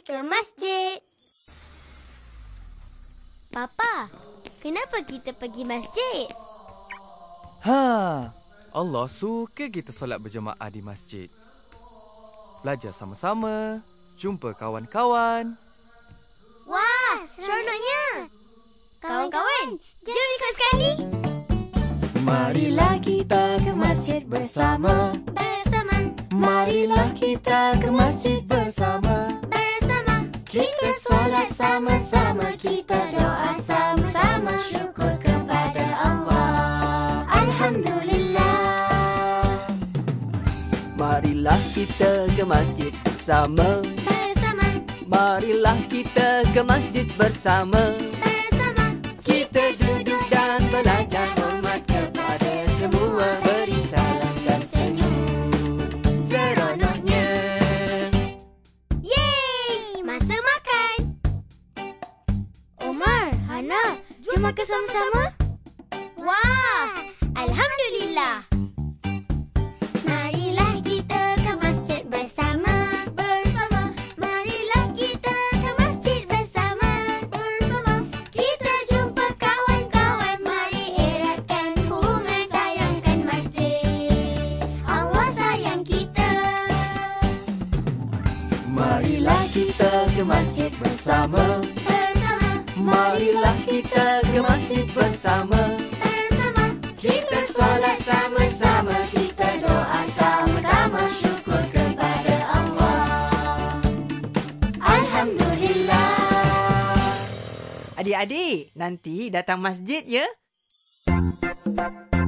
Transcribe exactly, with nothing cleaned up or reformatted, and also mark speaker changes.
Speaker 1: ke masjid. Papa, kenapa kita pergi masjid?
Speaker 2: Ha, Allah suka kita solat berjemaah di masjid. Belajar sama-sama, jumpa kawan-kawan.
Speaker 1: Wah, seronoknya. Kawan-kawan, jom ikut sekali.
Speaker 3: Marilah kita ke masjid bersama.
Speaker 1: Bersama,
Speaker 3: Marilah kita ke masjid bersama.
Speaker 1: bersama.
Speaker 3: Kita solat sama-sama, kita doa sama-sama, syukur kepada Allah. Alhamdulillah.
Speaker 4: Marilah kita ke masjid bersama.
Speaker 1: Bersama,
Speaker 4: Marilah kita ke masjid bersama.
Speaker 1: bersama.
Speaker 4: Kita duduk dan belajar hormat kepada semua, beri salam dan senyum. Seronoknya.
Speaker 1: Yeay, masa makan.
Speaker 3: Omar, Hana, jom makan sama-sama.
Speaker 1: Wah, Alhamdulillah. Marilah kita ke masjid bersama.
Speaker 3: Bersama,
Speaker 1: Marilah kita ke masjid bersama.
Speaker 3: bersama.
Speaker 1: Kita jumpa kawan-kawan. Mari eratkan hubungan, sayangkan masjid. Allah sayang kita.
Speaker 4: Marilah kita ke masjid bersama.
Speaker 1: Bersama,
Speaker 4: Marilah kita ke masjid bersama.
Speaker 1: bersama.
Speaker 4: Kita solat sama-sama, kita doa sama-sama, syukur kepada Allah.
Speaker 1: Alhamdulillah.
Speaker 5: Adik-adik, nanti datang masjid ya.